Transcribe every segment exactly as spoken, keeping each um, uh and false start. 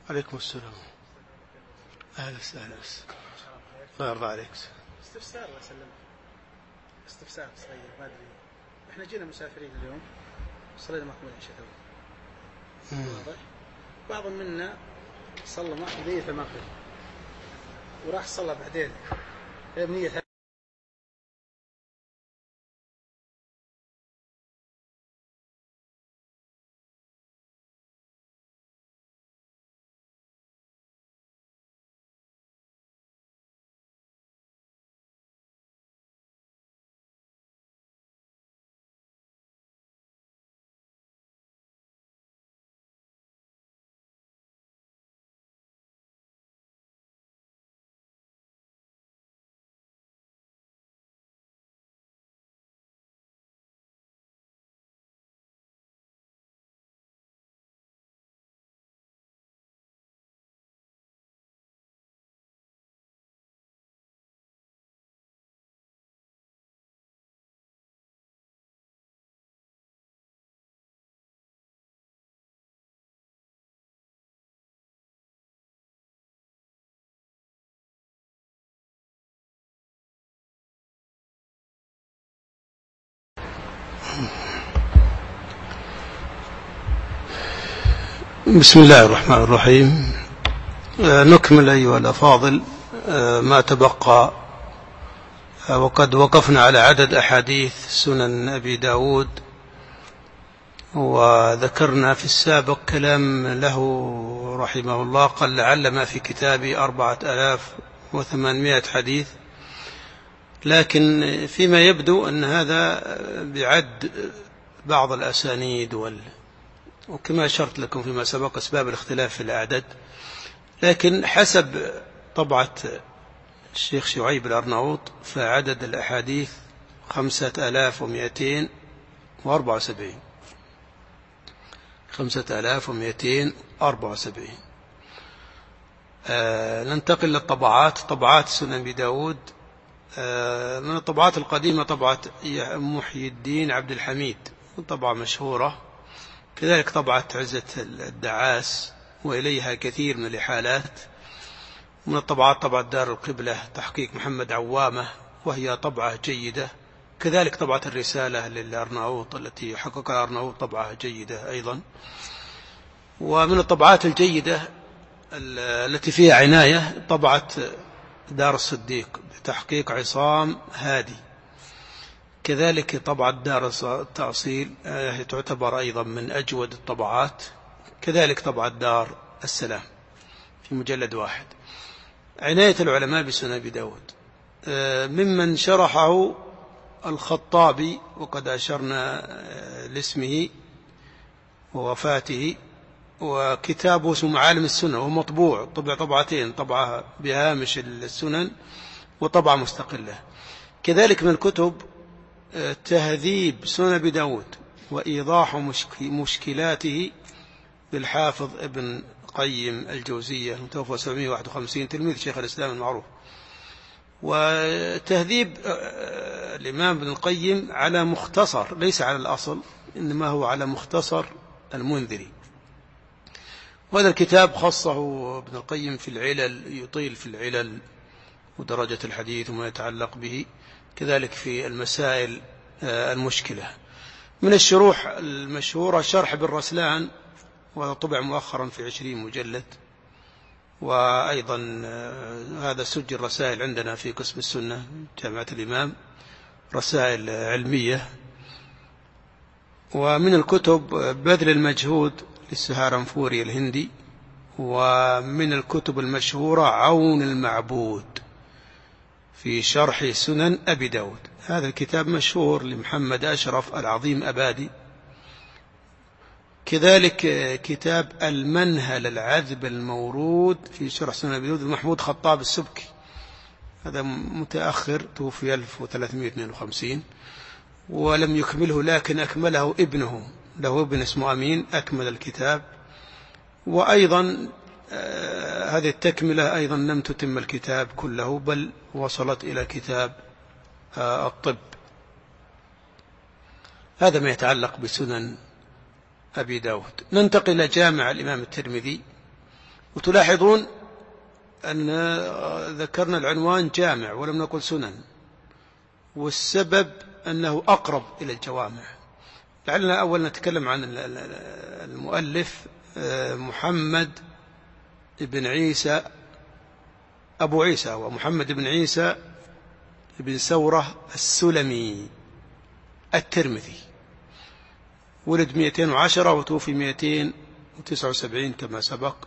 عليكم السلام. أهلا وسهلا. الله يرضى عليك. استفسار الله يسلمك. استفسار صغير ما أدري. إحنا جينا مسافرين اليوم صلينا معكم العشاء تو. واضح؟ بعض منا صلى معكم بنية المغرب وراح صلى بعدين بنية بسم الله الرحمن الرحيم. نكمل أيها الأفاضل ما تبقى، وقد وقفنا على عدد أحاديث سنن أبي داود، وذكرنا في السابق كلام له رحمه الله قال لعل ما في كتابي أربعة آلاف وثمانمائة حديث، لكن فيما يبدو أن هذا بعد بعض الأسانيد وال وكما أشرت لكم فيما سبق أسباب الاختلاف في الأعداد، لكن حسب طبعة الشيخ شعيب الأرناؤوط فعدد الأحاديث خمسة آلاف ومئتين وأربعة وسبعين خمسة آلاف ومئتين وأربعة وسبعين. آه ننتقل للطبعات. طبعات سنن أبي داود آه من الطبعات القديمة طبعة محي الدين عبد الحميد، طبعة مشهورة، كذلك طبعة عزة الدعاس وإليها كثير من الإحالات. من الطبعات طبعة دار القبلة تحقيق محمد عوامة وهي طبعة جيدة، كذلك طبعة الرسالة للأرناؤوط التي حققها الأرناؤوط طبعة جيدة أيضا. ومن الطبعات الجيدة التي فيها عناية طبعة دار الصديق بتحقيق عصام هادي، كذلك طبعة دار التأصيل تعتبر أيضا من أجود الطبعات، كذلك طبعة دار السلام في مجلد واحد. عناية العلماء بسنن أبي داود ممن شرحه الخطابي، وقد أشرنا لاسمه ووفاته، وكتابه اسمه معالم السنن وهو مطبوع طبع طبعتين، طبعة بهامش السنن وطبعة مستقلة. كذلك من الكتب تهذيب سنن أبي داود وإيضاح مشكلاته بالحافظ ابن قيم الجوزية المتوفى سبعمائة وواحد وخمسين، تلميذ شيخ الإسلام المعروف. وتهذيب الإمام ابن القيم على مختصر، ليس على الأصل، إنما هو على مختصر المنذري. وهذا الكتاب خصه ابن القيم في العلل، يطيل في العلل ودرجة الحديث وما يتعلق به، كذلك في المسائل المشكلة. من الشروح المشهورة شرح ابن رسلان، وطبع مؤخرا في عشرين مجلد، وأيضا هذا سجل رسائل عندنا في قسم السنة جامعة الإمام، رسائل علمية. ومن الكتب بذل المجهود للسهارنفوري الهندي. ومن الكتب المشهورة عون المعبود في شرح سنن أبي داود، هذا الكتاب مشهور لمحمد أشرف العظيم أبادي. كذلك كتاب المنهل العذب المورود في شرح سنن أبي داود محمود خطاب السبكي، هذا متأخر، توفي ألف وثلاثمائة واثنين وخمسين ولم يكمله، لكن أكمله ابنه، له ابن اسمه أمين أكمل الكتاب. وأيضا آه هذه التكملة أيضا لم تتم الكتاب كله، بل وصلت إلى كتاب آه الطب. هذا ما يتعلق بسنن أبي داود. ننتقل إلى جامع الإمام الترمذي، وتلاحظون أن ذكرنا العنوان جامع ولم نقل سنن، والسبب أنه أقرب إلى الجوامع. لعلنا أول نتكلم عن المؤلف محمد بن عيسى أبو عيسى ومحمد بن عيسى بن سورة السلمي الترمذي، ولد مئتين وعشرة وتوفي مئتين وتسعة وسبعين كما سبق،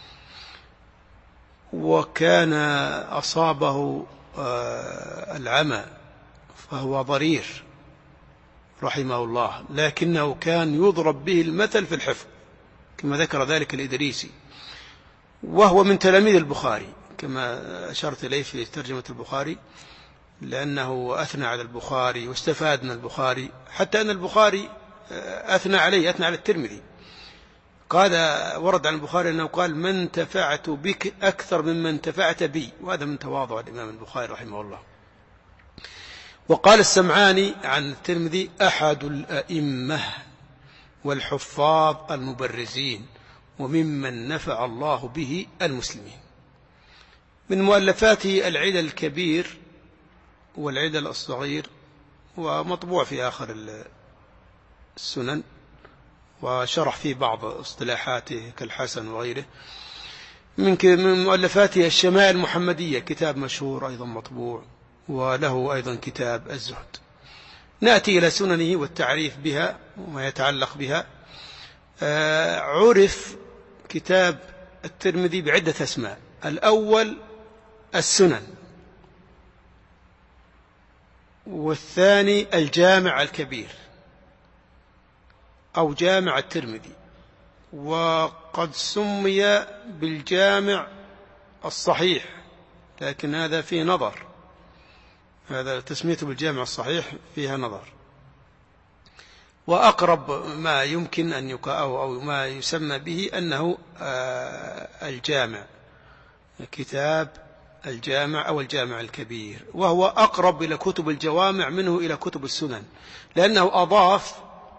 وكان أصابه العمى فهو ضرير رحمه الله، لكنه كان يضرب به المثل في الحفظ كما ذكر ذلك الإدريسي، وهو من تلاميذ البخاري كما أشرت إليه في ترجمة البخاري، لأنه أثنى على البخاري واستفاد من البخاري، حتى أن البخاري أثنى عليه، أثنى على الترمذي. قال ورد عن البخاري أنه قال: من انتفعت بك أكثر مما انتفعت بي، وهذا من تواضع الإمام البخاري رحمه الله. وقال السمعاني عن الترمذي: أحد الأئمة والحفاظ المبرزين، وممن نفع الله به المسلمين. من مؤلفاته العلل الكبير والعلل الصغير، ومطبوع في آخر السنن، وشرح فيه بعض اصطلاحاته كالحسن وغيره. من مؤلفاته الشمائل المحمدية، كتاب مشهور أيضا مطبوع، وله أيضا كتاب الزهد. نأتي إلى سننه والتعريف بها وما يتعلق بها. آه عرف كتاب الترمذي بعدة أسماء. الأول السنن، والثاني الجامع الكبير أو جامع الترمذي، وقد سمي بالجامع الصحيح، لكن هذا فيه نظر، هذا تسميته بالجامع الصحيح فيها نظر. وأقرب ما يمكن أن يقال أو ما يسمى به أنه الجامع، كتاب الجامع أو الجامع الكبير، وهو أقرب إلى كتب الجوامع منه إلى كتب السنن، لأنه أضاف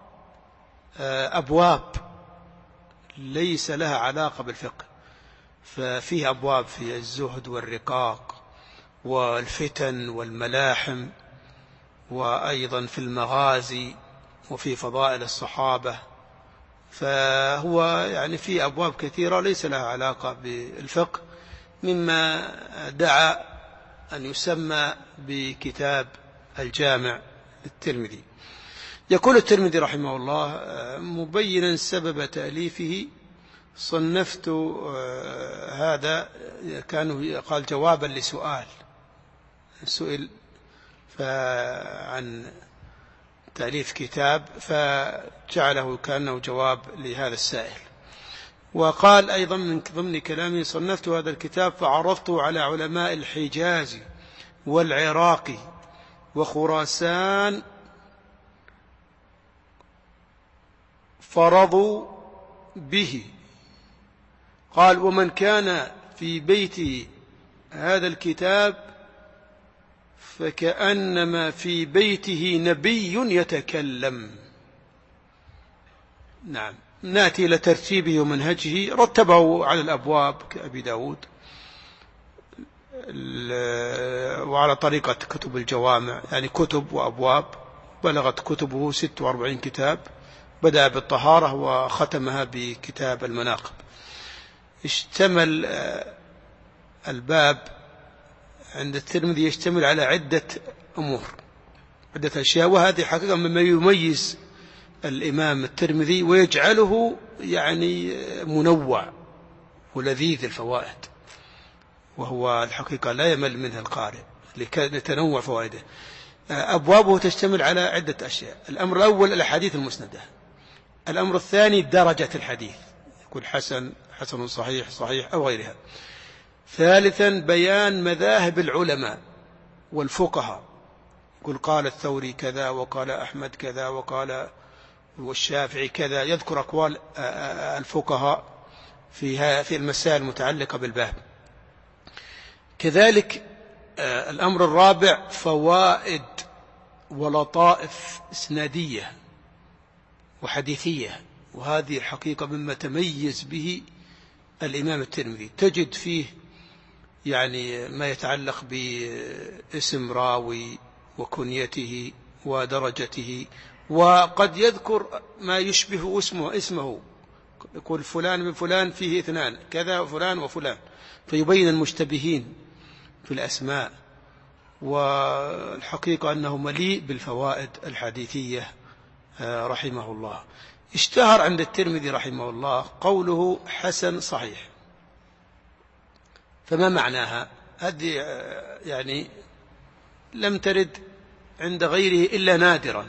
أبواب ليس لها علاقة بالفقه، ففيه أبواب في الزهد والرقاق والفتن والملاحم، وأيضا في المغازي وفي فضائل الصحابة، فهو يعني في أبواب كثيرة ليس لها علاقة بالفقه، مما دعا أن يسمى بكتاب الجامع الترمذي. يقول الترمذي رحمه الله مبينا سبب تأليفه: صنفت هذا، كان قال جوابا لسؤال، سئل عن تأليف كتاب فجعله كأنه جواب لهذا السائل. وقال أيضا من ضمن كلامه: صنفت هذا الكتاب فعرضته على علماء الحجاز والعراق وخراسان فرضوا به. قال: ومن كان في بيته هذا الكتاب فكأنما في بيته نبي يتكلم. نعم. نأتي إلى ترتيبه ومنهجه. رتبه على الأبواب كأبي داود، وعلى طريقة كتب الجوامع، يعني كتب وأبواب. بلغت كتبه ست وأربعين كتاب، بدأ بالطهارة وختمها بكتاب المناقب. اشتمل الباب عند الترمذي يشتمل على عدة أمور، عدة أشياء، وهذه حقيقة مما يميز الإمام الترمذي ويجعله يعني منوع ولذيذ الفوائد، وهو الحقيقة لا يمل منها القارئ لتنوع فوائده. أبوابه تشتمل على عدة أشياء. الأمر الأول الأحاديث المسندة. الأمر الثاني درجة الحديث، يقول حسن، حسن صحيح، صحيح أو غيرها. ثالثا بيان مذاهب العلماء والفقهاء، يقول قال الثوري كذا، وقال أحمد كذا، وقال والشافعي كذا، يذكر أقوال الفقهاء في في المسائل المتعلقة بالباب. كذلك الأمر الرابع فوائد ولطائف إسنادية وحديثية، وهذه الحقيقة مما تميز به الإمام الترمذي تجد فيه يعني ما يتعلق باسم راوي وكنيته ودرجته، وقد يذكر ما يشبه اسمه اسمه يقول فلان من فلان فيه اثنان كذا فلان وفلان، فيبين المشتبهين في الأسماء. والحقيقة أنه مليء بالفوائد الحديثية رحمه الله. اشتهر عند الترمذي رحمه الله قوله حسن صحيح. فما معناها؟ هذه يعني لم ترد عند غيره إلا نادرا،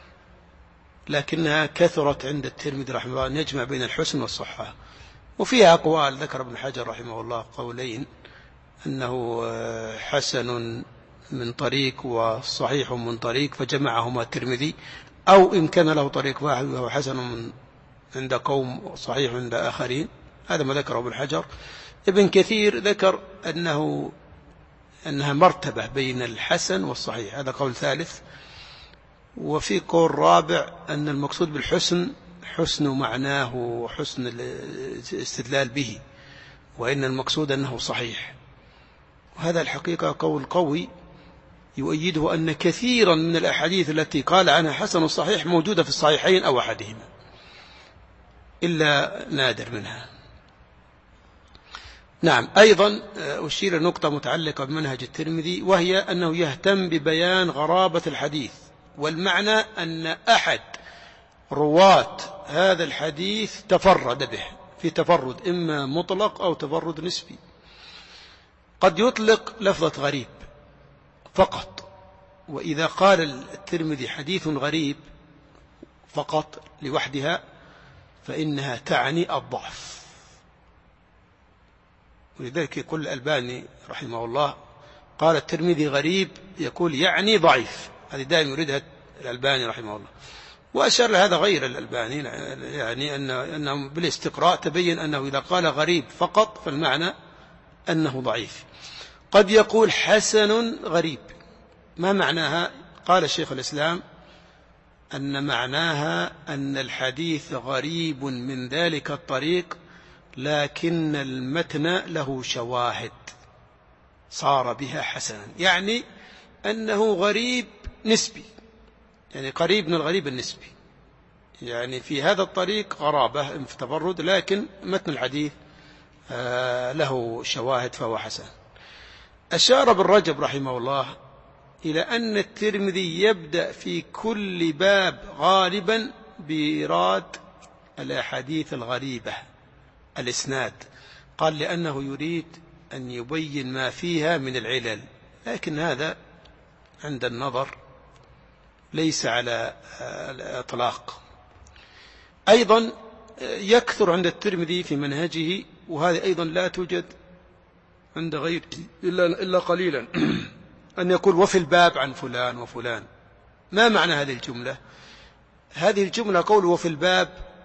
لكنها كثرت عند الترمذي رحمه الله أن يجمع بين الحسن والصحة. وفيها أقوال، ذكر ابن حجر رحمه الله قولين، أنه حسن من طريق وصحيح من طريق فجمعهما الترمذي، أو إن كان له طريق واحد وهو حسن من عند قوم وصحيح عند آخرين. هذا ما ذكره ابن حجر. ابن كثير ذكر أنه أنها مرتبة بين الحسن والصحيح، هذا قول ثالث. وفي قول رابع أن المقصود بالحسن حسن معناه وحسن الاستدلال به، وإن المقصود أنه صحيح. وهذا الحقيقة قول قوي يؤيده أن كثيرا من الأحاديث التي قال عنها حسن صحيح موجودة في الصحيحين أو أحدهما إلا نادر منها. نعم. أيضا أشير نقطة متعلقة بمنهج الترمذي، وهي أنه يهتم ببيان غرابة الحديث، والمعنى أن أحد رواة هذا الحديث تفرد به في تفرد إما مطلق أو تفرد نسبي. قد يطلق لفظة غريب فقط، وإذا قال الترمذي حديث غريب فقط لوحدها فإنها تعني الضعف. ولذلك يقول الألباني رحمه الله قال الترمذي غريب يقول يعني ضعيف، هذه دائما يريدها الألباني رحمه الله. وأشار لهذا غير الألباني، يعني أنه بالاستقراء تبين أنه إذا قال غريب فقط فالمعنى أنه ضعيف. قد يقول حسن غريب، ما معناها؟ قال الشيخ الإسلام أن معناها أن الحديث غريب من ذلك الطريق لكن المتن له شواهد صار بها حسنا، يعني أنه غريب نسبي، يعني قريب من الغريب النسبي، يعني في هذا الطريق غرابة في تفرد لكن متن الحديث له شواهد فهو حسن. أشار ابن رجب رحمه الله إلى أن الترمذي يبدأ في كل باب غالبا بإيراد الأحاديث الغريبة الإسناد، قال لأنه يريد أن يبين ما فيها من العلل، لكن هذا عند النظر ليس على الإطلاق. أيضا يكثر عند الترمذي في منهجه، وهذه أيضا لا توجد عند غيره إلا, إلا قليلا، أن يقول وفي الباب عن فلان وفلان. ما معنى هذه الجملة؟ هذه الجملة قول وفي الباب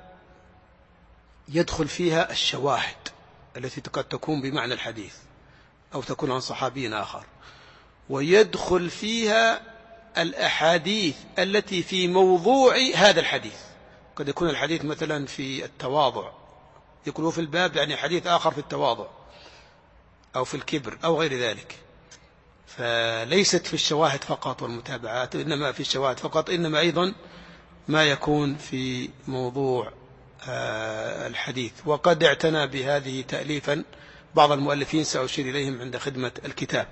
يدخل فيها الشواهد التي قد تكون بمعنى الحديث أو تكون عن صحابي آخر، ويدخل فيها الأحاديث التي في موضوع هذا الحديث. قد يكون الحديث مثلا في التواضع، يقول وفي الباب يعني حديث آخر في التواضع أو في الكبر أو غير ذلك، فليست في الشواهد فقط والمتابعات، إنما في الشواهد فقط، إنما أيضا ما يكون في موضوع الحديث. وقد اعتنى بهذه تأليفا بعض المؤلفين سأشير إليهم عند خدمة الكتاب.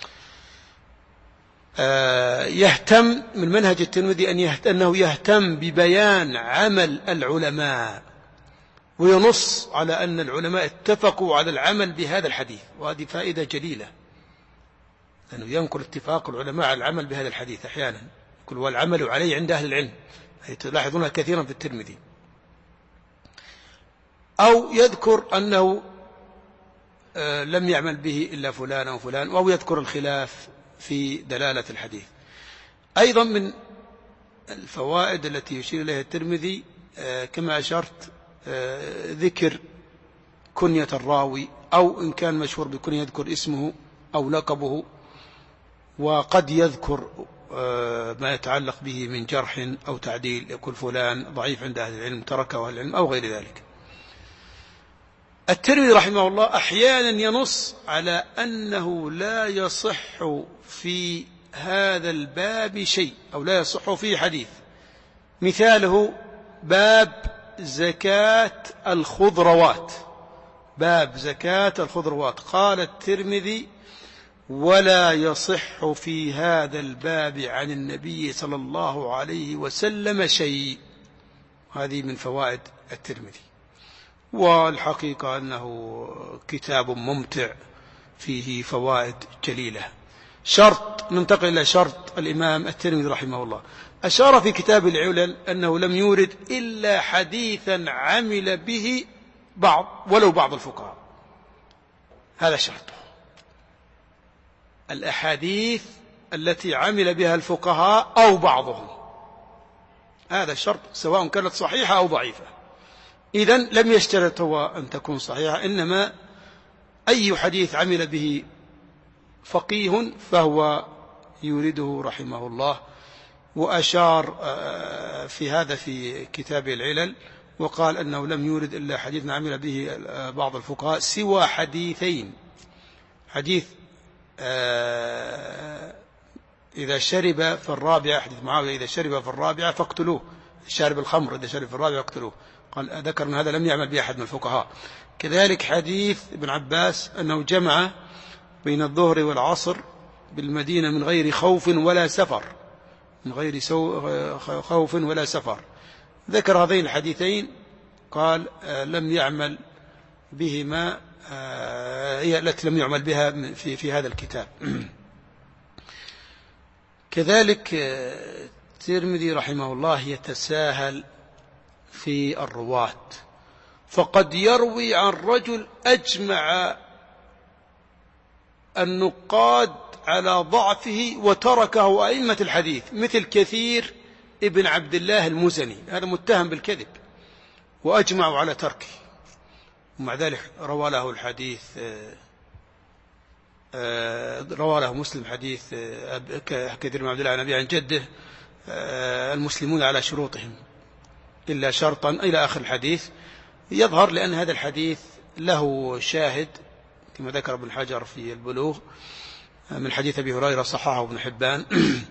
يهتم من منهج الترمذي أن يهتم أنه يهتم ببيان عمل العلماء، وينص على أن العلماء اتفقوا على العمل بهذا الحديث، وهذه فائدة جليلة، أنه ينقل اتفاق العلماء على العمل بهذا الحديث. أحيانا يقول والعمل عليه عند أهل العلم، تلاحظونها كثيرا في الترمذي. أو يذكر أنه لم يعمل به إلا فلان أو فلان، أو يذكر الخلاف في دلالة الحديث. أيضا من الفوائد التي يشير إليها الترمذي كما أشرت ذكر كنية الراوي، أو إن كان مشهور بكنية يذكر اسمه أو لقبه، وقد يذكر ما يتعلق به من جرح أو تعديل، يقول فلان ضعيف عند أهل العلم تركه أهل العلم أو غير ذلك. الترمذي رحمه الله أحيانا ينص على أنه لا يصح في هذا الباب شيء أو لا يصح فيه حديث. مثاله باب زكاة الخضروات، باب زكاة الخضروات قال الترمذي: ولا يصح في هذا الباب عن النبي صلى الله عليه وسلم شيء. هذه من فوائد الترمذي، والحقيقة أنه كتاب ممتع فيه فوائد جليلة. شرط، ننتقل إلى شرط الإمام الترمذي رحمه الله. أشار في كتاب العلل أنه لم يورد إلا حديثا عمل به بعض ولو بعض الفقهاء، هذا شرطه، الأحاديث التي عمل بها الفقهاء أو بعضهم، هذا الشرط سواء كانت صحيحة أو ضعيفة. إذن لم يشترط هو أن تكون صحيحة، إنما أي حديث عمل به فقيه فهو يورده رحمه الله. وأشار في هذا في كتاب العلل وقال أنه لم يورد إلا حديث عمل به بعض الفقهاء سوى حديثين: حديث إذا شرب في الرابعة، حديث معاوية إذا شرب في الرابعة فاقتلوه، شارب الخمر إذا شرب في الرابعة فاقتلوه، قال ذكر أن هذا لم يعمل به أحد من الفقهاء. كذلك حديث ابن عباس أنه جمع بين الظهر والعصر بالمدينة من غير خوف ولا سفر، من غير خوف ولا سفر، ذكر هذين الحديثين، قال لم يعمل بهما، هي التي لم يعمل بها في في هذا الكتاب. كذلك الترمذي رحمه الله يتساهل في الرواة، فقد يروي عن رجل أجمع النقاد على ضعفه وتركه أئمة الحديث، مثل كثير ابن عبد الله المزني، هذا متهم بالكذب وأجمعوا على تركه، ومع ذلك روى له الحديث، روى له مسلم حديث كثير من عبد الله عن أبي عن جده: المسلمون على شروطهم إلا شرطا إلى آخر الحديث. يظهر لأن هذا الحديث له شاهد كما ذكر ابن حجر في البلوغ من حديث أبي هريرة صححه ابن حبان،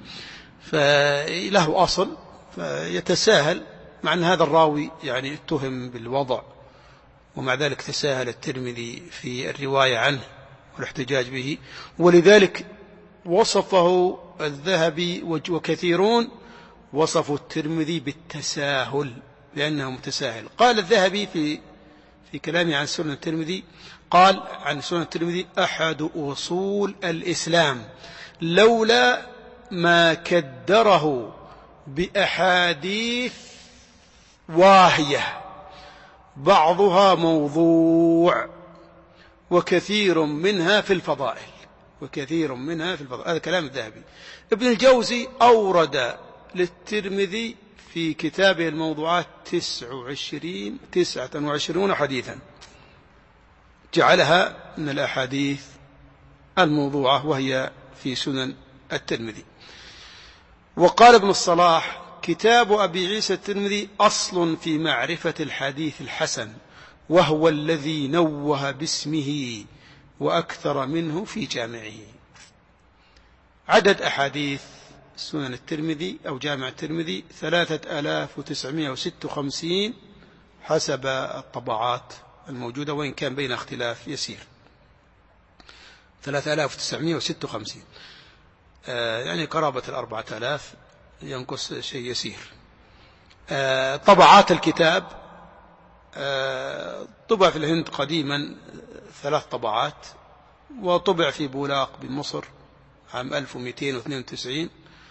فله أصل، فيتساهل، مع أن هذا الراوي يعني اتهم بالوضع، ومع ذلك تساهل الترمذي في الرواية عنه والاحتجاج به، ولذلك وصفه الذهبي وكثيرون وصفوا الترمذي بالتساهل لأنه متساهل. قال الذهبي في في كلامه عن سنن الترمذي، قال عن سنن الترمذي: أحد أصول الإسلام لولا ما كدره بأحاديث واهية بعضها موضوع وكثير منها في الفضائل، وكثير منها في الفضائل. هذا كلام الذهبي. ابن الجوزي أورد للترمذي في كتابه الموضوعات تسع وعشرين تسعة وعشرون حديثا، جعلها من الأحاديث الموضوعة وهي في سنن الترمذي. وقال ابن الصلاح: كتاب أبي عيسى الترمذي أصل في معرفة الحديث الحسن، وهو الذي نوه باسمه وأكثر منه في جامعه. عدد أحاديث سنن الترمذي أو جامع الترمذي ثلاثة آلاف وتسعمائة وستة وخمسين حسب الطبعات الموجودة، وإن كان بين اختلاف يسير. ثلاثة آلاف وتسعمائة وستة وخمسين آه يعني قرابة الأربعة آلاف، ينقص شيء يسير. آه طبعات الكتاب آه طبع في الهند قديما ثلاث طبعات، وطبع في بولاق بمصر عام ألف ومئتين واثنين وتسعين،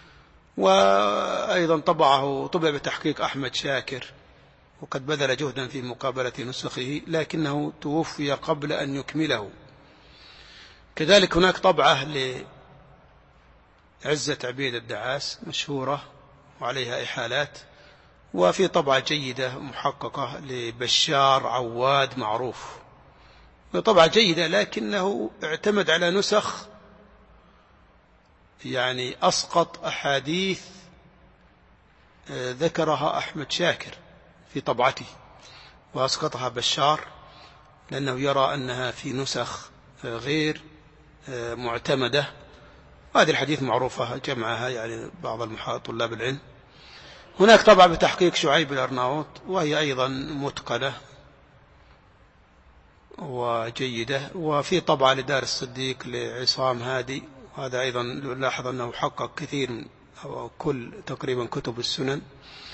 وأيضا طبعه طبع بتحقيق أحمد شاكر، وقد بذل جهدا في مقابلة نسخه لكنه توفي قبل أن يكمله. كذلك هناك طبعة لعزة عبيد الدعاس مشهورة وعليها إحالات، وفي طبعة جيدة محققة لبشار عواد معروف، طبعة جيدة، لكنه اعتمد على نسخ يعني أسقط أحاديث ذكرها أحمد شاكر في طبعته وأسقطها بشار، لأنه يرى أنها في نسخ غير معتمدة. هذه الحديث معروفة جمعها يعني بعض طلاب العلم. هناك طبعا بتحقيق شعيب الأرناؤوط وهي أيضا متقنة وجيدة، وفي طبعة لدار الصديق لعصام هادي، وهذا أيضا لاحظ أنه حقق كثير أو كل تقريبا كتب السنن،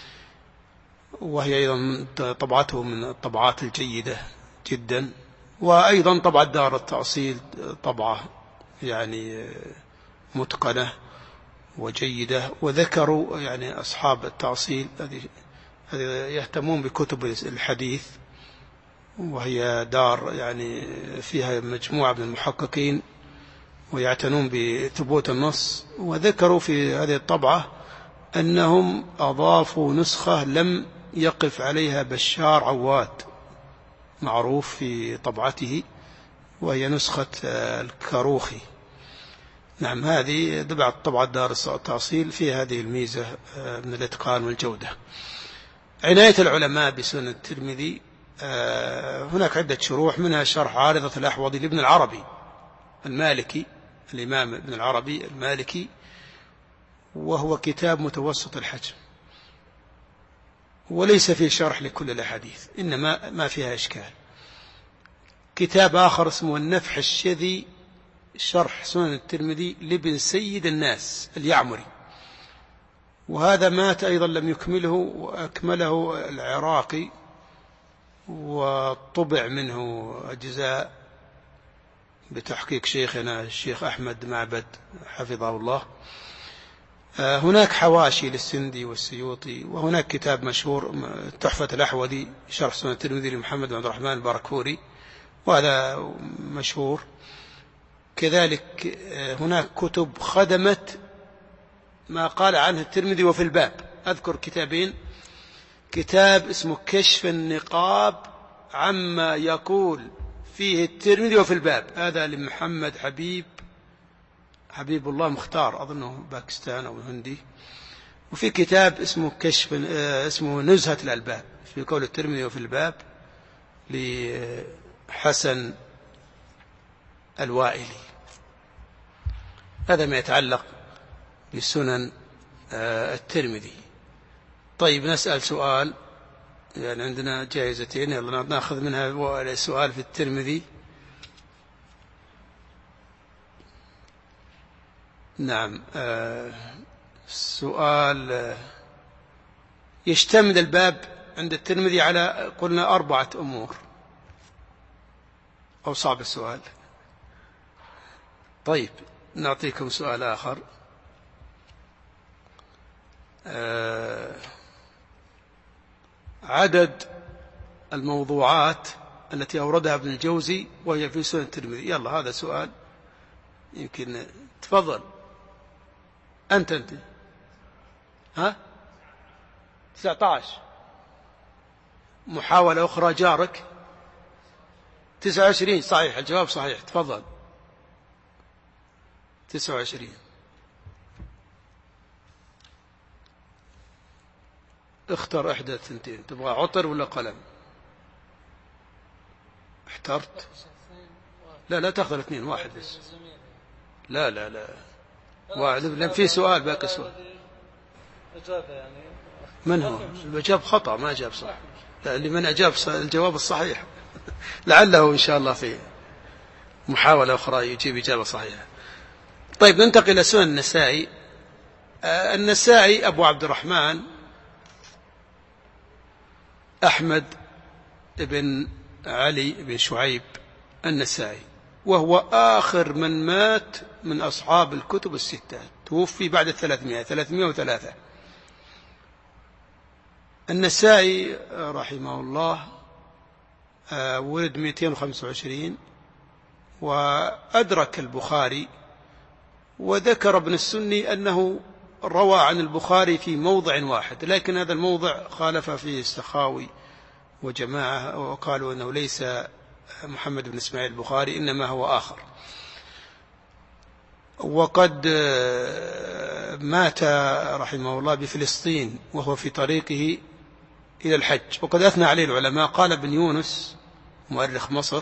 وهي أيضا طبعته من الطبعات الجيدة جدا. وأيضا طبعة دار التأصيل طبعة يعني متقنة وجيدة. وذكروا يعني أصحاب التأصيل يهتمون بكتب الحديث، وهي دار يعني فيها مجموعة من المحققين ويعتنون بثبوت النص. وذكروا في هذه الطبعة أنهم أضافوا نسخة لم يقف عليها بشار عواد معروف في طبعته، وهي نسخة الكاروخي. نعم، هذه بعض طبعات دار التأصيل في هذه الميزة من الإتقان والجودة. عناية العلماء بسنن الترمذي، هناك عدة شروح، منها شرح عارضة الأحوضي لابن العربي المالكي، الإمام ابن العربي المالكي، وهو كتاب متوسط الحجم، وليس فيه شرح لكل الأحاديث، إنما ما فيها إشكال. كتاب آخر اسمه النفح الشذي شرح سنن الترمذي لابن سيد الناس اليعمري، وهذا مات أيضا لم يكمله، وأكمله العراقي وطبع منه أجزاء بتحقيق شيخنا الشيخ أحمد معبد حفظه الله. هناك حواشي للسندي والسيوطي، وهناك كتاب مشهور تحفة الأحوذي شرح سنن الترمذي لمحمد بن عبد الرحمن الباركوري، وهذا مشهور. كذلك هناك كتب خدمت ما قال عنه الترمذي وفي الباب. أذكر كتابين، كتاب اسمه كشف النقاب عما يقول فيه الترمذي وفي الباب، هذا لمحمد حبيب حبيب الله مختار، أظنه باكستان أو هندي. وفي كتاب اسمه كشف اسمه نزهة الألباب في قول الترمذي وفي الباب لحسن الوائلي. هذا ما يتعلق بسنن الترمذي. طيب، نسأل سؤال، يعني عندنا جائزتين، يلا نأخذ منها سؤال في الترمذي. نعم، سؤال يشتمل الباب عند الترمذي على قلنا أربعة أمور، أو صعب السؤال؟ طيب، نعطيكم سؤال آخر. عدد الموضوعات التي أوردها ابن الجوزي وهي في سنن الترمذي. يلا، هذا سؤال يمكن. تفضل أنت أنت ها تسعة عشر. محاولة أخرى جارك تسعة وعشرين. صحيح، الجواب صحيح. تفضل تسعة وعشرين. اختر إحدى الثنتين، تبغى عطر ولا قلم؟ احترت؟ لا لا تأخذ اثنين، واحد بس. لا لا لا واحد، لأن في سؤال باقي سؤال. من هو؟ الإجابة خطأ، ما أجاب صح. لا، لمن أجاب الجواب الصحيح لعله إن شاء الله في محاولة أخرى يجيب إجابة صحيحة. طيب، ننتقل إلى سنن النسائي. النسائي أبو عبد الرحمن أحمد بن علي بن شعيب النسائي، وهو آخر من مات من أصحاب الكتب الستة، توفي بعد الثلاثمائة ثلاثمائة وثلاثة. النسائي رحمه الله ولد مئتين وخمسة وعشرين، وأدرك البخاري. وذكر ابن السني أنه روى عن البخاري في موضع واحد، لكن هذا الموضع خالف فيه السخاوي وجماعة، وقالوا أنه ليس محمد بن إسماعيل البخاري، إنما هو آخر. وقد مات رحمه الله بفلسطين وهو في طريقه إلى الحج، وقد أثنى عليه العلماء. قال ابن يونس مؤرخ مصر،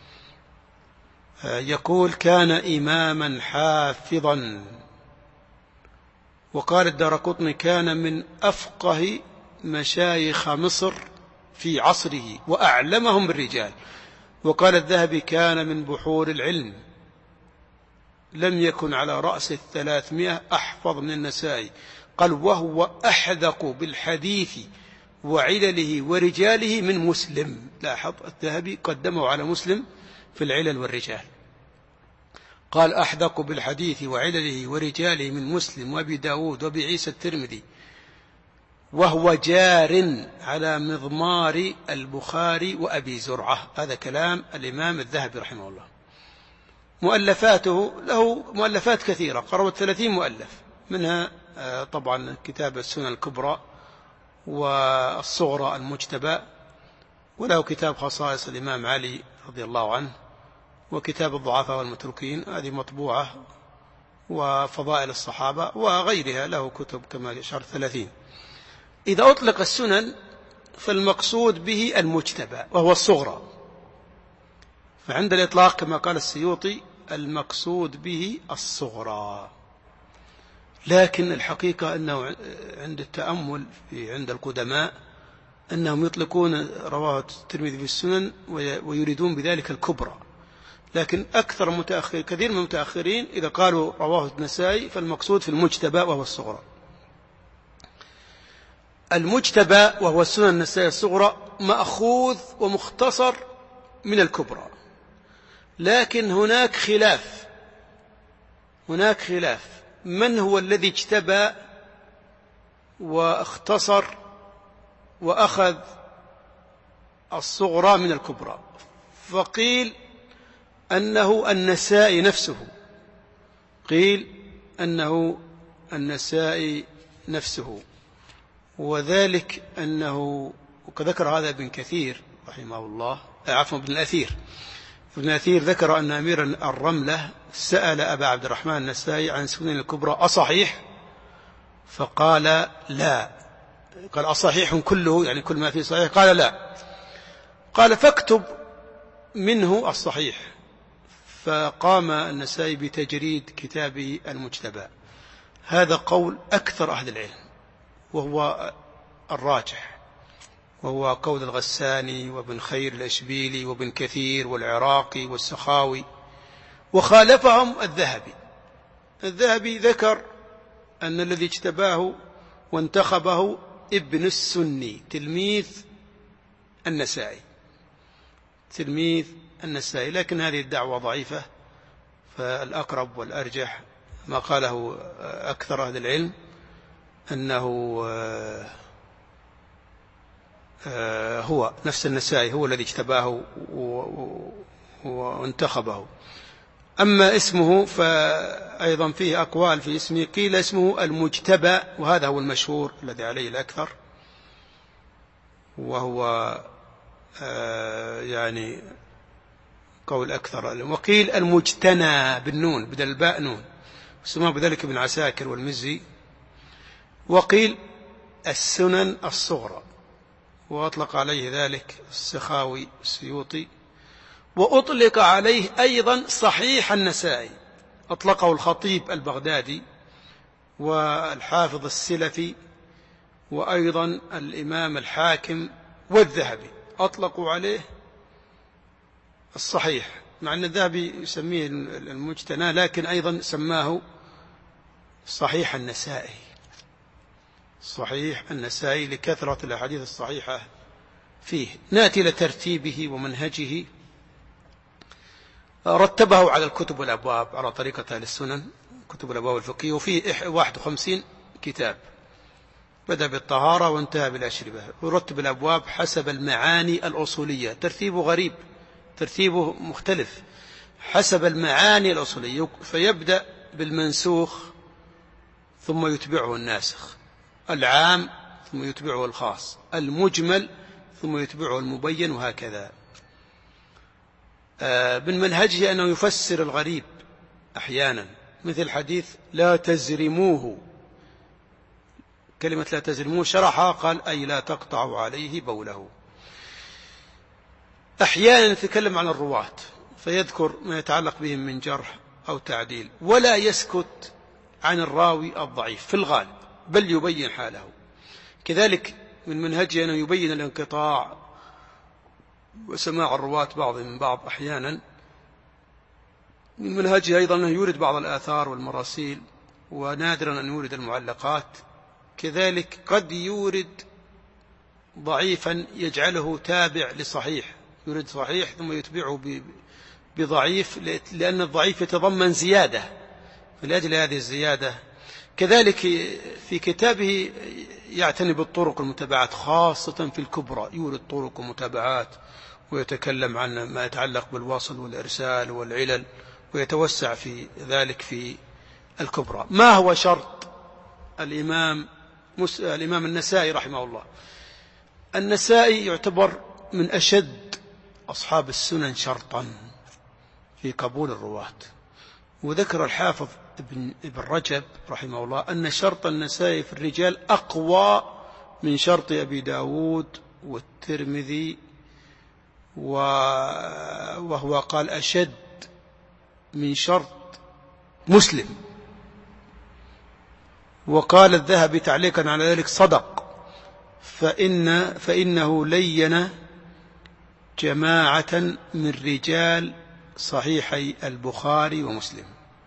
يقول: كان إماما حافظا. وقال الدارقطني: كان من أفقه مشايخ مصر في عصره وأعلمهم بالرجال. وقال الذهبي: كان من بحور العلم، لم يكن على رأس الثلاثمائة أحفظ من النسائي. قال: وهو أحذق بالحديث وعلله ورجاله من مسلم. لاحظ، الذهبي قدمه على مسلم في العلل والرجال. قال: أحذق بالحديث وعلله ورجاله من مسلم وأبي داود وأبي عيسى الترمذي، وهو جار على مضمار البخاري وأبي زرعة. هذا كلام الإمام الذهبي رحمه الله. مؤلفاته، له مؤلفات كثيرة، قرابة ثلاثين مؤلف، منها طبعا كتاب السنن الكبرى والصغرى المجتبى، وله كتاب خصائص الإمام علي رضي الله عنه، وكتاب الضعفاء والمتروكين، هذه مطبوعة، وفضائل الصحابة وغيرها، له كتب كما أشرت ثلاثين. إذا أطلق السنن فالمقصود به المجتبى وهو الصغرى، فعند الإطلاق كما قال السيوطي المقصود به الصغرى. لكن الحقيقة أنه عند التأمل عند القدماء أنهم يطلقون رواه الترمذي في السنن ويريدون بذلك الكبرى، لكن أكثر متأخر كثير من المتأخرين إذا قالوا رواه النسائي فالمقصود في المجتبى وهو الصغرى. المجتبى وهو السنن النسائي الصغرى مأخوذ ومختصر من الكبرى، لكن هناك خلاف هناك خلاف من هو الذي اجتبى واختصر وأخذ الصغرى من الكبرى. فقيل أنه النسائي نفسه، قيل أنه النسائي نفسه، وذلك أنه وكذكر هذا ابن كثير رحمه الله، عفوا ابن الأثير ابن الأثير ذكر أن أمير الرملة سأل أبا عبد الرحمن النسائي عن سنن الكبرى أصحيح؟ فقال لا. قال: أصحيح كله، يعني كل ما فيه صحيح؟ قال لا. قال: فاكتب منه الصحيح. فقام النسائي بتجريد كتابه المجتبى. هذا قول أكثر أهل العلم وهو الراجح، وهو قول الغساني وابن خير الأشبيلي وابن كثير والعراقي والسخاوي، وخالفهم الذهبي. الذهبي ذكر أن الذي اجتباه وانتخبه ابن السني تلميذ النسائي تلميذ النسائي لكن هذه الدعوة ضعيفة، فالأقرب والأرجح ما قاله أكثر أهل العلم أنه هو نفس النسائي هو الذي اجتباه وانتخبه. أما اسمه فأيضا فيه أقوال في اسمه، قيل اسمه المجتبى، وهذا هو المشهور الذي عليه الأكثر، وهو يعني قول أكثر. وقيل المجتنى بالنون بدل الباء نون، سماه بذلك ابن عساكر والمزي. وقيل السنن الصغرى، وأطلق عليه ذلك السخاوي السيوطي. وأطلق عليه أيضا صحيح النسائي، أطلقه الخطيب البغدادي والحافظ السلفي وأيضا الإمام الحاكم والذهبي، أطلقوا عليه الصحيح، مع أن الذهبي يسميه المجتنى لكن أيضا سماه صحيح النسائي صحيح النسائي لكثرة الأحاديث الصحيحة فيه. نأتي لترتيبه ومنهجه. رتبه على الكتب والأبواب على طريقة أهل السنن، كتب الأبواب الفقهية، وفيه واحد وخمسين كتاب، بدأ بالطهارة وانتهى بالأشربة. ورتب الأبواب حسب المعاني الأصولية، ترتيبه غريب، ترتيبه مختلف حسب المعاني الأصولية، فيبدأ بالمنسوخ ثم يتبعه الناسخ، العام ثم يتبعه الخاص، المجمل ثم يتبعه المبين، وهكذا. من منهجه أنه يفسر الغريب أحيانا، مثل حديث لا تزرموه، كلمة لا تزرموه شرحها قال أي لا تقطعوا عليه بوله. أحيانا يتكلم عن الرواة فيذكر ما يتعلق بهم من جرح أو تعديل، ولا يسكت عن الراوي الضعيف في الغالب، بل يبين حاله. كذلك من منهجه أنه يبين الانقطاع وسماع الرواة بعض من بعض أحيانا. من منهجه أيضا أنه يورد بعض الآثار والمراسيل، ونادرا أن يورد المعلقات. كذلك قد يورد ضعيفا يجعله تابع لصحيح، يورد صحيح ثم يتبعه بضعيف، لأن الضعيف يتضمن زيادة، فلأجل هذه الزيادة. كذلك في كتابه يعتني بالطرق المتابعات، خاصة في الكبرى يورد طرق ومتابعات، ويتكلم عن ما يتعلق بالوصل والإرسال والعلل، ويتوسع في ذلك في الكبرى. ما هو شرط الإمام مس... الإمام النسائي رحمه الله؟ النسائي يعتبر من أشد أصحاب السنن شرطا في قبول الرواة. وذكر الحافظ ابن, ابن رجب رحمه الله أن شرط النسائي في الرجال أقوى من شرط أبي داود والترمذي، وهو قال أشد من شرط مسلم. وقال الذهبي تعليقا على ذلك: صدق، فإن فإنه لين جماعة من رجال صحيحي البخاري ومسلم.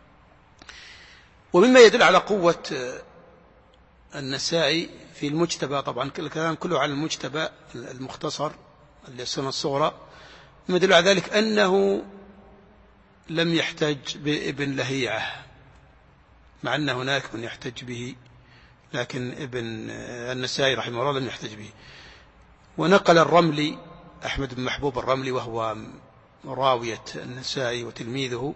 ومما يدل على قوة النسائي في المجتبى، طبعا الكلام كله على المجتبى المختصر السنة الصغرى، مما يدل على ذلك أنه لم يحتج بابن لهيعة، مع أن هناك من يحتج به، لكن ابن النسائي رحمه الله لم يحتج به. ونقل الرملي أحمد بن محبوب الرملي، وهو راوية النسائي وتلميذه،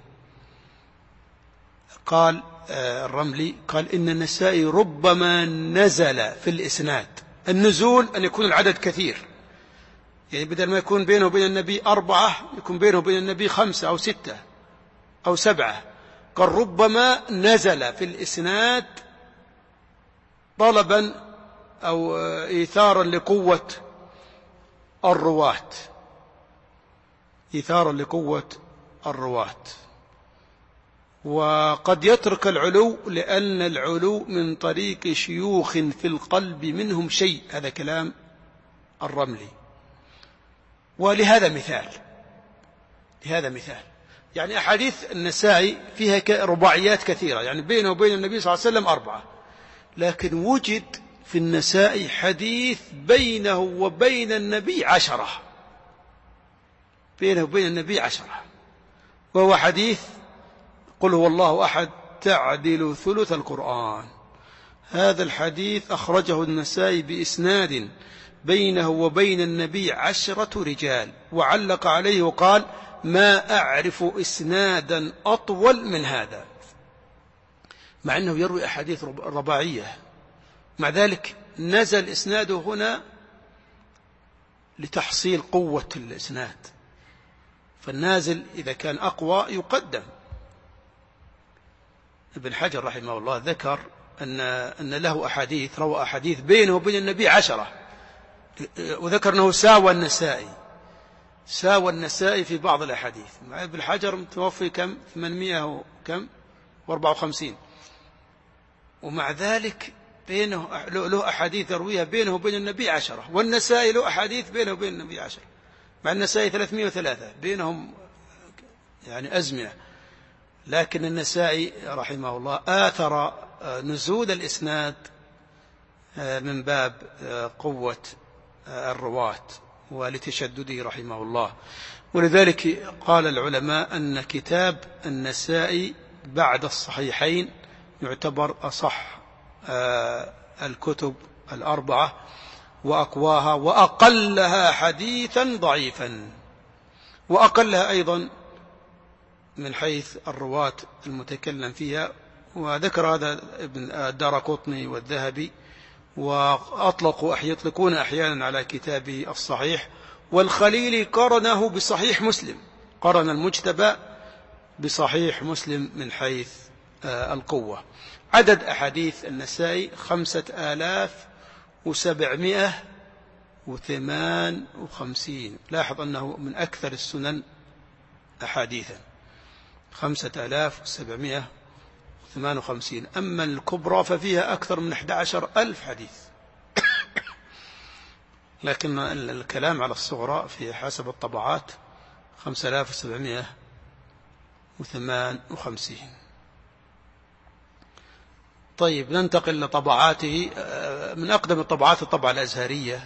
قال الرملي قال إن النسائي ربما نزل في الإسناد. النزول أن يكون العدد كثير، يعني بدل ما يكون بينه وبين النبي أربعة يكون بينه وبين النبي خمسة أو ستة أو سبعة. قال ربما نزل في الإسناد طلبا أو إيثارا لقوة الرواة، إيثارا لقوة الرواة. وقد يترك العلو لأن العلو من طريق شيوخ في القلب منهم شيء، هذا كلام الرملي. ولهذا مثال، لهذا مثال يعني أحاديث النسائي فيها رباعيات كثيرة، يعني بينه وبين النبي صلى الله عليه وسلم أربعة، لكن وجد في النسائي حديث بينه وبين النبي عشرة، بينه وبين النبي عشرة، وهو حديث قل هو الله أحد تعدل ثلث القرآن. هذا الحديث أخرجه النسائي بإسناد بينه وبين النبي عشرة رجال، وعلق عليه وقال ما أعرف إسنادا أطول من هذا، مع أنه يروي أحاديث رباعية. مع ذلك نزل إسناده هنا لتحصيل قوة الإسناد، فالنازل إذا كان أقوى يقدم. ابن حجر رحمه الله ذكر أن, أن له أحاديث، روى أحاديث بينه وبين النبي عشرة، وذكر أنه ساوى النسائي، ساوى النسائي في بعض الأحاديث. مع ابن حجر متوفي كم ثمانمائة وكم وأربعة وخمسين، ومع ذلك بينه له أحاديث يرويها بينه وبين النبي عشرة، والنسائي له أحاديث بينه وبين النبي عشرة، مع النسائي ثلاثمائة وثلاثة، بينهم يعني أزمنة. لكن النسائي رحمه الله آثر نزول الإسناد من باب قوة الرواة ولتشدده رحمه الله. ولذلك قال العلماء أن كتاب النسائي بعد الصحيحين يعتبر أصح الكتب الأربعة وأقواها وأقلها حديثا ضعيفا، وأقلها أيضا من حيث الرواة المتكلم فيها. وذكر هذا ابن الدارقطني والذهبي، وأطلقوا يطلقون أحيانا على كتابه الصحيح. والخليلي قرنه بصحيح مسلم، قرن المجتبى بصحيح مسلم من حيث القوة. عدد أحاديث النسائي خمسة آلاف وسبعمائة وثمان وخمسين. لاحظ أنه من أكثر السنن أحاديثا، خمسة آلاف وسبعمائة وثمان وخمسين. أما الكبرى ففيها أكثر من أحد عشر ألف حديث. لكن الكلام على الصغرى في حسب الطبعات خمسة آلاف وسبعمائة وثمان وخمسين. طيب ننتقل لطبعاته. من أقدم الطبعات الطبعة الأزهرية،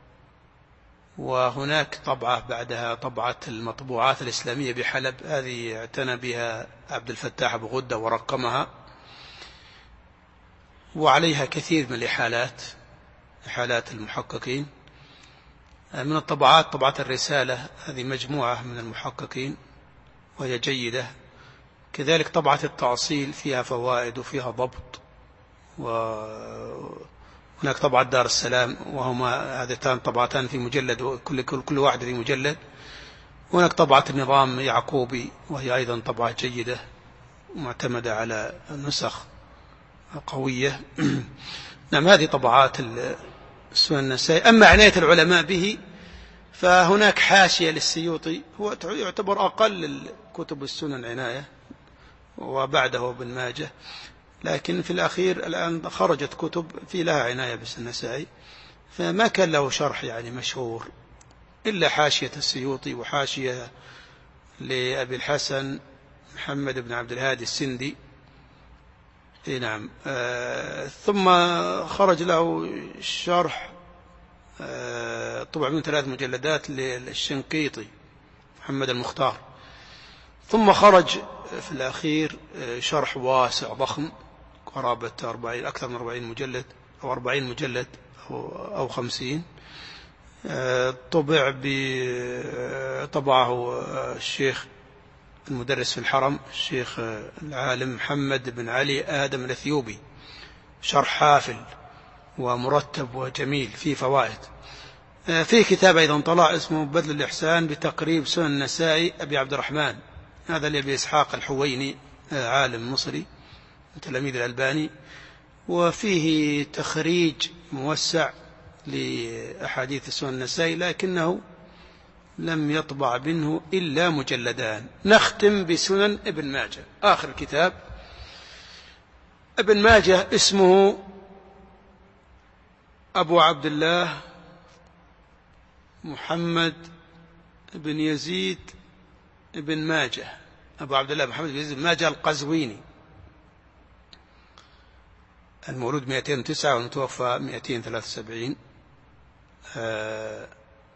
وهناك طبعة بعدها طبعة المطبوعات الإسلامية بحلب، هذه اعتنى بها عبد الفتاح أبو غدة ورقمها، وعليها كثير من الإحالات، إحالات المحققين. من الطبعات طبعة الرسالة، هذه مجموعة من المحققين وهي جيدة. كذلك طبعة التأصيل فيها فوائد وفيها ضبط. وهناك طبعة دار السلام، وهما هذتان طبعتان في مجلد، وكل كل, كل واحدة في مجلد. وهناك طبعة النظام يعقوبي، وهي أيضا طبعة جيدة معتمدة على النسخ قوية. نعم، هذه طبعات السنن النسائي. أما عناية العلماء به فهناك حاشية للسيوطي، هو يعتبر أقل كتب السنن عناية، وبعده ابن ماجه. لكن في الأخير الآن خرجت كتب في لها عناية بالسنن النسائي، فما كان له شرح يعني مشهور إلا حاشية السيوطي وحاشية لأبي الحسن محمد بن عبد الهادي السندي. نعم. آه ثم خرج له شرح آه طبع من ثلاث مجلدات للشنقيطي محمد المختار. ثم خرج في الأخير آه شرح واسع ضخم قرابة أربعين أكثر من أربعين مجلد أو أربعين مجلد أو, أو خمسين. آه طبع بطبعه الشيخ المدرس في الحرم الشيخ العالم محمد بن علي آدم الأثيوبي، شرح حافل ومرتب وجميل فيه فوائد. في كتاب أيضا طلع اسمه بذل الإحسان بتقريب سنن النسائي أبي عبد الرحمن، هذا لأبي إسحاق الحويني عالم مصري تلاميذ الألباني، وفيه تخريج موسع لأحاديث سنن النسائي، لكنه لم يطبع منه إلا مجلدان. نختم بسنن ابن ماجه، آخر كتاب. ابن ماجه اسمه أبو عبد الله محمد بن يزيد بن ماجه، أبو عبد الله محمد بن يزيد بن ماجه القزويني، المولود مئتين وتسعة والمتوفى مئتين وثلاثة وسبعين. آه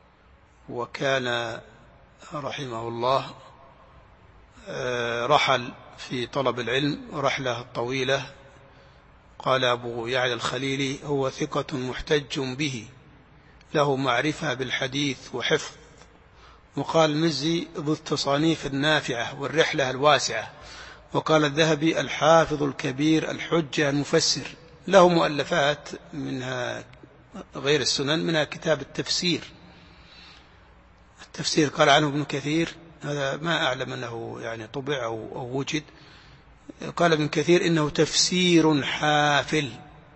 وكان رحمه الله رحل في طلب العلم رحلة طويلة. قال أبو يعلى الخليلي: هو ثقة محتج به، له معرفة بالحديث وحفظ. وقال المزي: ذو التصانيف النافعة والرحلة الواسعة. وقال الذهبي: الحافظ الكبير الحجة المفسر. له مؤلفات منها غير السنن، منها كتاب التفسير. التفسير قال عنه ابن كثير، هذا ما أعلم أنه يعني طبع أو, أو وجد. قال ابن كثير: إنه تفسير حافل.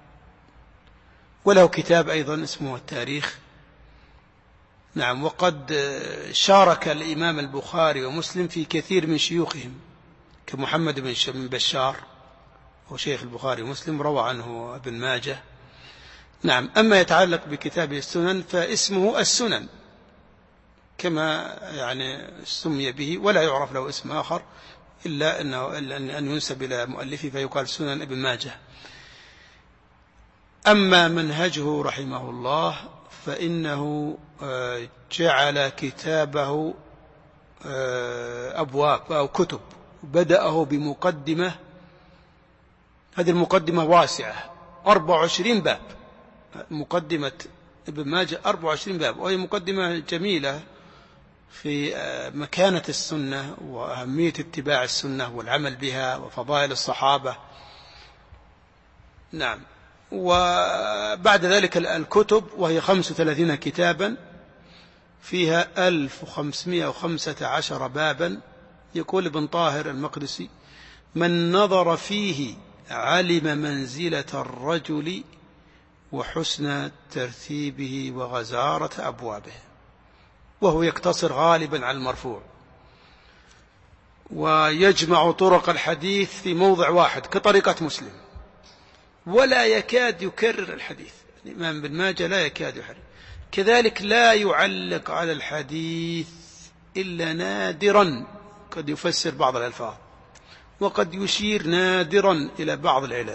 وله كتاب أيضا اسمه التاريخ. نعم. وقد شارك الإمام البخاري ومسلم في كثير من شيوخهم، كمحمد بن بشار وشيخ البخاري ومسلم روى عنه ابن ماجه. نعم. أما يتعلق بكتابه السنن فاسمه السنن كما يعني سمي به، ولا يعرف له اسم آخر إلا أنه أن ينسب إلى مؤلفه فيقال سنن ابن ماجه. أما منهجه رحمه الله فإنه جعل كتابه أبواب أو كتب، بدأه بمقدمة. هذه المقدمة واسعة، أربع وعشرين باب. مقدمة ابن ماجه أربع وعشرين باب، وهي مقدمة جميلة في مكانة السنة وأهمية اتباع السنة والعمل بها وفضائل الصحابة. نعم. وبعد ذلك الكتب، وهي خمس وثلاثين كتابا، فيها ألف وخمسمائة وخمسة عشر بابا. يقول ابن طاهر المقدسي: من نظر فيه علم منزلة الرجل وحسن ترتيبه وغزارة أبوابه، وهو يقتصر غالبا على المرفوع، ويجمع طرق الحديث في موضع واحد كطريقة مسلم، ولا يكاد يكرر الحديث. الإمام ابن ماجه لا يكاد يحرر. كذلك لا يعلق على الحديث إلا نادرا، قد يفسر بعض الألفاظ وقد يشير نادرا إلى بعض العلل.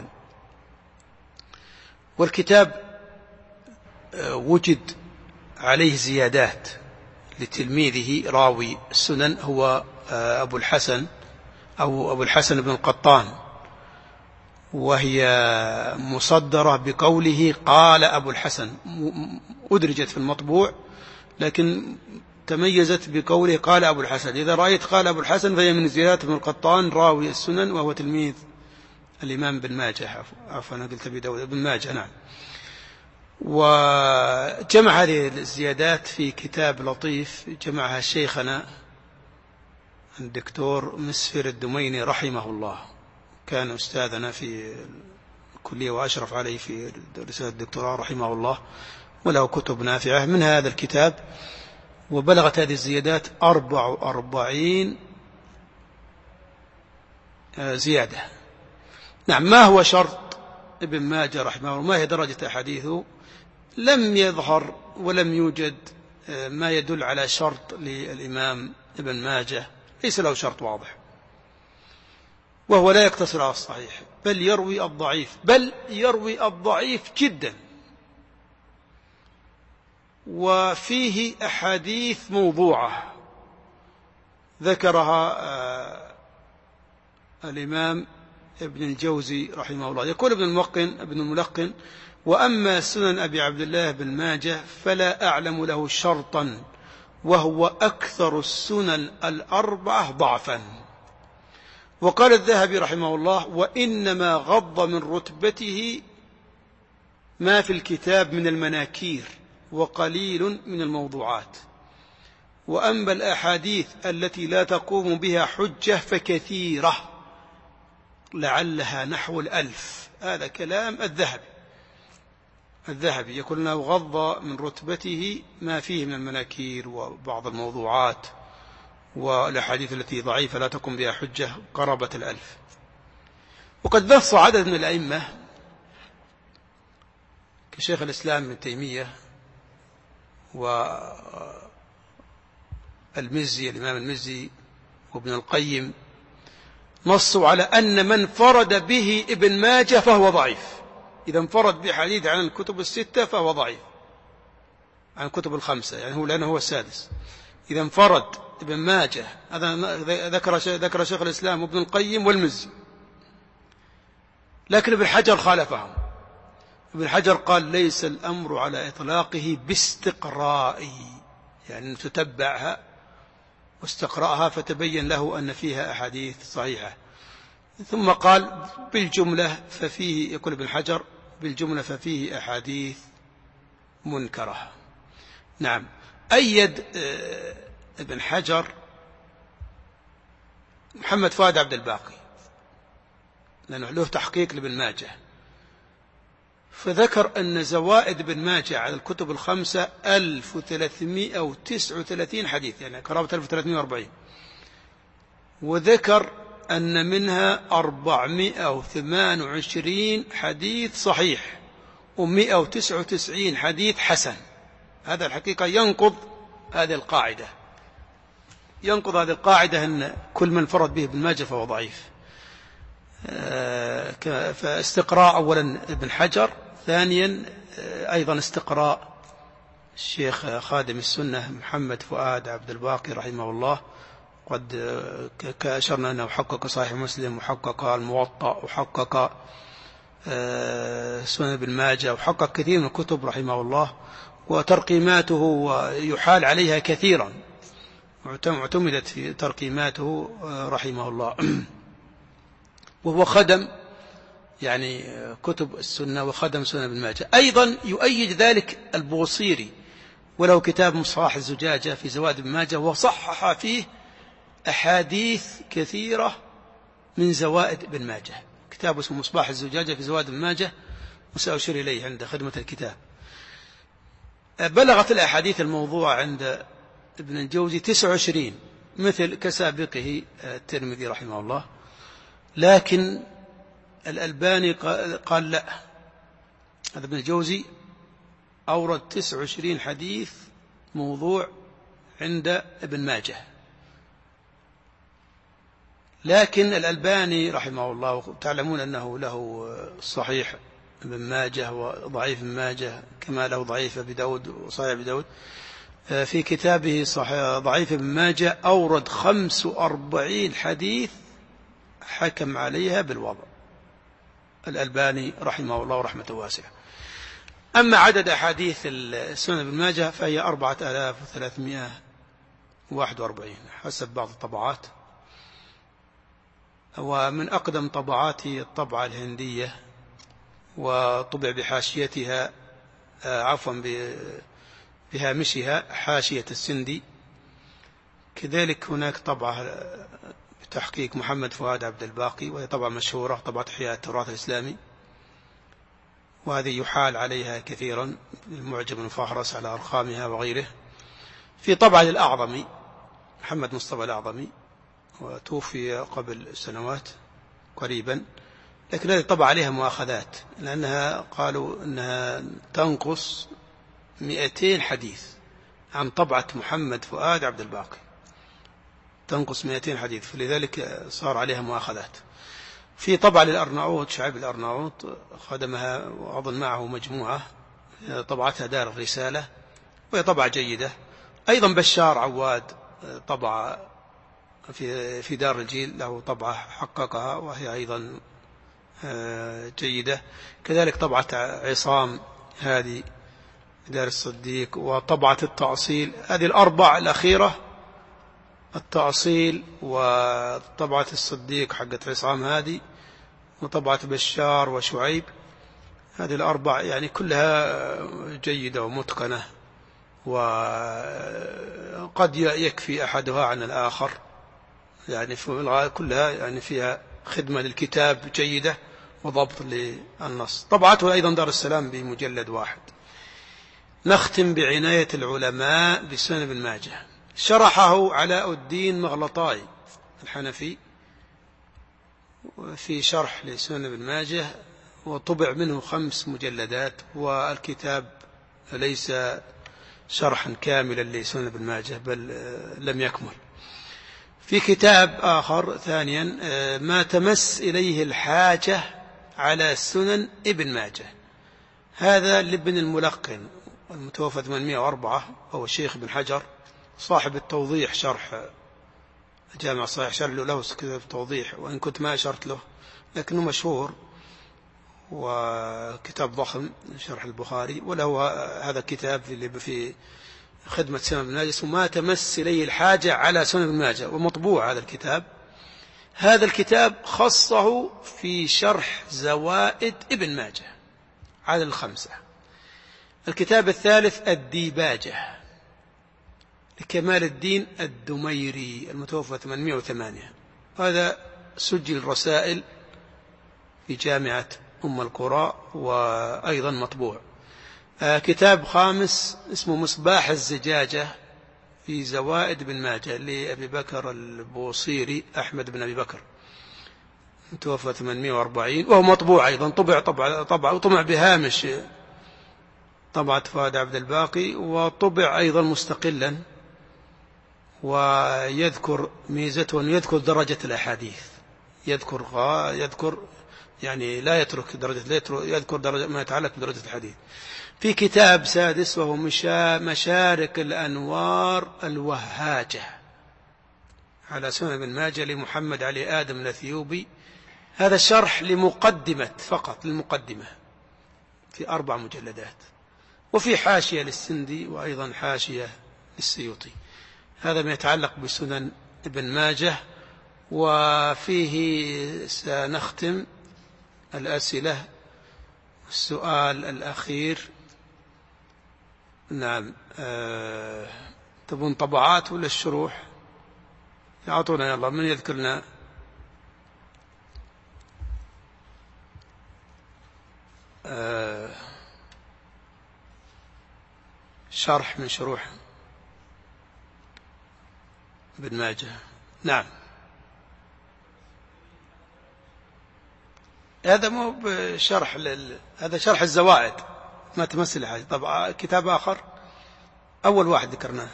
والكتاب وجد عليه زيادات لتلميذه راوي السنن هو أبو الحسن أو أبو الحسن بن القطان، وهي مصدرة بقوله قال أبو الحسن، أدرجت في المطبوع لكن تميزت بقوله قال أبو الحسن. إذا رأيت قال أبو الحسن فهي من زيادات بن القطان راوي السنن، وهو تلميذ الإمام بن ماجه، عفوا أنا قلت أبي داود، بن ماجه نعم. وجمع هذه الزيادات في كتاب لطيف جمعها شيخنا الدكتور مسفر الدميني رحمه الله، كان أستاذنا في الكلية وأشرف عليه في رسالة الدكتوراه رحمه الله، وله كتب نافعة من هذا الكتاب. وبلغت هذه الزيادات أربع وأربعين زيادة. نعم. ما هو شرط ابن ماجه رحمه الله؟ ما هي درجة أحاديثه؟ لم يظهر ولم يوجد ما يدل على شرط للإمام ابن ماجه، ليس له شرط واضح، وهو لا يقتصر على الصحيح، بل يروي الضعيف، بل يروي الضعيف جدا. وفيه أحاديث موضوعة ذكرها الإمام ابن الجوزي رحمه الله. يقول ابن الملقن ابن الملقن وأما سنن أبي عبد الله بن ماجه فلا أعلم له شرطا، وهو أكثر السنن الأربعة ضعفا. وقال الذهبي رحمه الله وإنما غض من رتبته ما في الكتاب من المناكير، وقليل من الموضوعات. وأما الأحاديث التي لا تقوم بها حجة فكثيرة، لعلها نحو الألف. هذا كلام الذهبي. الذهبي يقول أنه غض من رتبته ما فيه من المناكير وبعض الموضوعات، والأحاديث التي ضعيفة لا تقوم بها حجة قرابة الألف. وقد نص عدد من الأئمة كشيخ الإسلام ابن تيمية والمزي الإمام المزي وابن القيم، نصوا على أن من فرد به ابن ماجه فهو ضعيف. إذا انفرد بحديث عن الكتب الستة فهو ضعيف عن الكتب الخمسة، يعني هو لأنه هو السادس. إذا انفرد ابن ماجه، هذا ذكر ذكر شيخ الإسلام وابن القيم والمزي، لكن ابن حجر خالفهم. ابن حجر قال ليس الأمر على إطلاقه باستقرائه، يعني تتبعها واستقرأها فتبين له أن فيها أحاديث صحيحة. ثم قال بالجملة ففيه، يقول ابن حجر بالجملة ففيه أحاديث منكرة. نعم. أيد ابن حجر محمد فؤاد عبد الباقي، لأنه له تحقيق لابن ماجه، فذكر أن زوائد ابن ماجه على الكتب الخمسة ألف وثلاثمائة وتسعة وثلاثين حديث، يعني قرابة ألف وثلاثمائة وأربعين، وذكر أن منها أربعمائة وثمانية وعشرين حديث صحيح ومائة وتسعة وتسعين حديث حسن. هذا الحقيقة ينقض هذه القاعدة، ينقض هذه القاعدة أن كل من فرد به ابن ماجه فهو ضعيف. فاستقراء أولا ابن حجر، ثانيا أيضا استقراء الشيخ خادم السنة محمد فؤاد عبد الباقي رحمه الله، قد كأشرنا أنه حقق صحيح مسلم وحقق الموطأ وحقق سنن ابن ماجه وحقق كثير من الكتب رحمه الله، وترقيماته يحال عليها كثيرا، واعتمدت في ترقيماته رحمه الله. وهو خدم يعني كتب السنة وخدم سنن ابن ماجه. أيضا يؤيد ذلك البوصيري، وله كتاب مصباح الزجاجة في زوائد ابن ماجه، وصحح فيه أحاديث كثيرة من زوائد ابن ماجه. كتاب اسمه مصباح الزجاجة في زوائد ابن ماجه، وسأشير إليه عند خدمة الكتاب. بلغت الأحاديث الموضوعة عند ابن الجوزي تسعة وعشرين مثل كسابقه الترمذي رحمه الله، لكن الألباني قال لا، هذا ابن الجوزي أورد تسعة وعشرين حديث موضوع عند ابن ماجه، لكن الألباني رحمه الله تعلمون أنه له صحيح ابن ماجه وضعيف ابن ماجه كما له ضعيف أبي داود وصحيح أبي داود. في كتابه صحيح ضعيف ابن ماجه أورد خمس وأربعين حديث حكم عليها بالوضع الألباني رحمه الله رحمة واسعة. أما عدد أحاديث السنن ابن ماجه فهي أربعة آلاف وثلاثمائة وواحد وأربعين حسب بعض الطبعات، ومن أقدم طبعاته الطبعة الهندية وطبع بحاشيتها عفوا بهامشها حاشية السندي. كذلك هناك طبعة بتحقيق محمد فؤاد عبد الباقي وهي طبعة مشهورة، طبعة إحياء التراث الإسلامي، وهذه يحال عليها كثيرا المعجم المفهرس على أرقامها وغيره. في طبعة الأعظمي محمد مصطفى الأعظمي وتوفي قبل سنوات قريبا، لكن هذه طبعة عليها مؤاخذات لأنها قالوا أنها تنقص مئتين حديث عن طبعة محمد فؤاد عبد الباقي، تنقص مئتين حديث، فلذلك صار عليها مؤاخذات. في طبعة للأرناؤوط شعيب الأرناؤوط خدمها وأظن معه مجموعة طبعتها دار الرسالة وهي طبعة جيدة. أيضا بشار عواد طبعة في في دار الجيل له طبعة حققها وهي أيضا جيدة. كذلك طبعة عصام هذه دار الصديق، وطبعة التأصيل، هذه الأربع الأخيرة التأصيل وطبعة الصديق حقت عصام هذه وطبعة بشار وشعيب، هذه الأربع يعني كلها جيدة ومتقنة، وقد يكفي أحدها عن الآخر، يعني كلها يعني فيها خدمة للكتاب جيدة وضبط للنص. طبعته أيضا دار السلام بمجلد واحد. نختم بعناية العلماء بسنن ابن ماجه. شرحه علاء الدين مغلطاي الحنفي في شرح لسنن ابن ماجه، وطبع منه خمس مجلدات، والكتاب ليس شرحا كاملا لسنن ابن ماجه بل لم يكمل. في كتاب آخر ثانيا ما تمس إليه الحاجة على سنن ابن ماجه، هذا لابن الملقن المتوفى ثمانمائة وأربعة، هو شيخ ابن حجر صاحب التوضيح شرح جامع صحيح، شرح له كتاب توضيح وإن كنت ما أشرت له لكنه مشهور وكتاب ضخم شرح البخاري، وله هذا كتاب اللي في خدمة سنن ابن ماجه وما تمس إليه الحاجة على سنن ابن ماجه، ومطبوع هذا الكتاب. هذا الكتاب خصه في شرح زوائد ابن ماجه على الخمسة. الكتاب الثالث الديباجة لكمال الدين الدميري المتوفى ثمانمائة وثمانية، هذا سجل رسائل في جامعة أم القرى وأيضا مطبوع. كتاب خامس اسمه مصباح الزجاجة في زوائد ابن ماجه لأبي بكر البوصيري أحمد بن أبي بكر متوفى ثمانمائة وأربعين، وهو مطبوع أيضا، طبع طبع طبع وطبع بهامش طبعة فؤاد عبد الباقي، وطبع أيضا مستقلا، ويذكر ميزته أن يذكر درجة الأحاديث، يذكر غا يذكر يعني لا يترك درجة، لا يذكر درجة ما يتعلق بدرجة الحديث. في كتاب سادس وهو مشارك الأنوار الوهاجة على سنن ابن ماجه لمحمد علي آدم الأثيوبي، هذا شرح لمقدمة فقط للمقدمة في أربع مجلدات، وفي حاشية للسندي وأيضا حاشية للسيوطي. هذا ما يتعلق بسنن ابن ماجه. وفيه سنختم الأسئلة. السؤال الأخير، نعم أه... تبون طبعات ولا الشروح؟ يعطونا يلا من يذكرنا. آه شرح من شروح ابن ماجه. نعم. هذا مو بشرح لل... هذا شرح الزوائد، ما تمثل حاجة. طبعا كتاب آخر أول واحد ذكرناه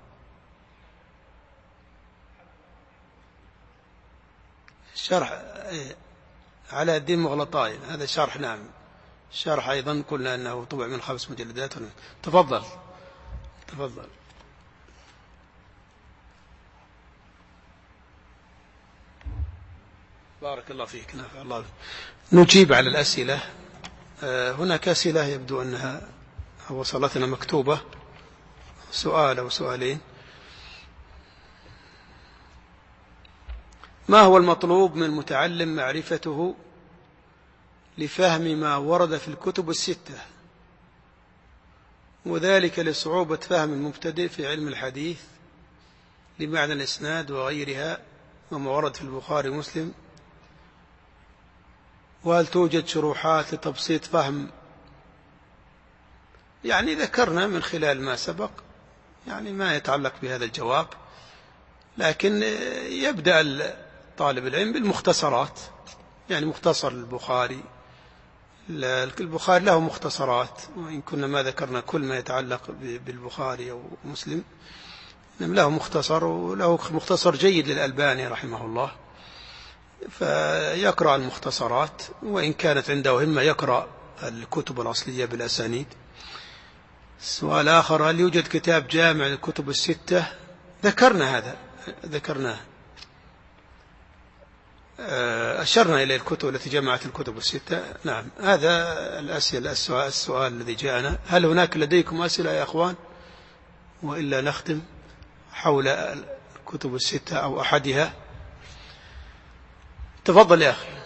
شرح على الدين مغلطاي، هذا شرح. نعم شرح أيضا قلنا أنه طبع من خمس مجلدات. تفضل تفضل. بارك الله فيك. نفع الله. نجيب على الأسئلة. هناك أسئلة يبدو أنها وصلتنا مكتوبة، سؤال أو سؤالين. ما هو المطلوب من المتعلم معرفته لفهم ما ورد في الكتب الستة، وذلك لصعوبة فهم المبتدئ في علم الحديث لمعنى الإسناد وغيرها وما ورد في البخاري ومسلم؟ وهل توجد شروحات لتبسيط فهم؟ يعني ذكرنا من خلال ما سبق يعني ما يتعلق بهذا الجواب، لكن يبدأ طالب العلم بالمختصرات. يعني مختصر البخاري، البخاري له مختصرات، وإن كنا ما ذكرنا كل ما يتعلق بالبخاري أو مسلم، له مختصر، وله مختصر جيد للألباني رحمه الله، فيقرأ المختصرات، وإن كانت عنده همة يقرأ الكتب الأصلية بالأسانيد. سؤال آخر: هل يوجد كتاب جامع للكتب الستة؟ ذكرنا هذا، ذكرناه، أشرنا إلى الكتب التي جمعت الكتب الستة. نعم هذا الأسئلة. السؤال, السؤال الذي جاءنا: هل هناك لديكم أسئلة يا أخوان؟ وإلا نختم حول الكتب الستة أو أحدها. تفضل يا أخي.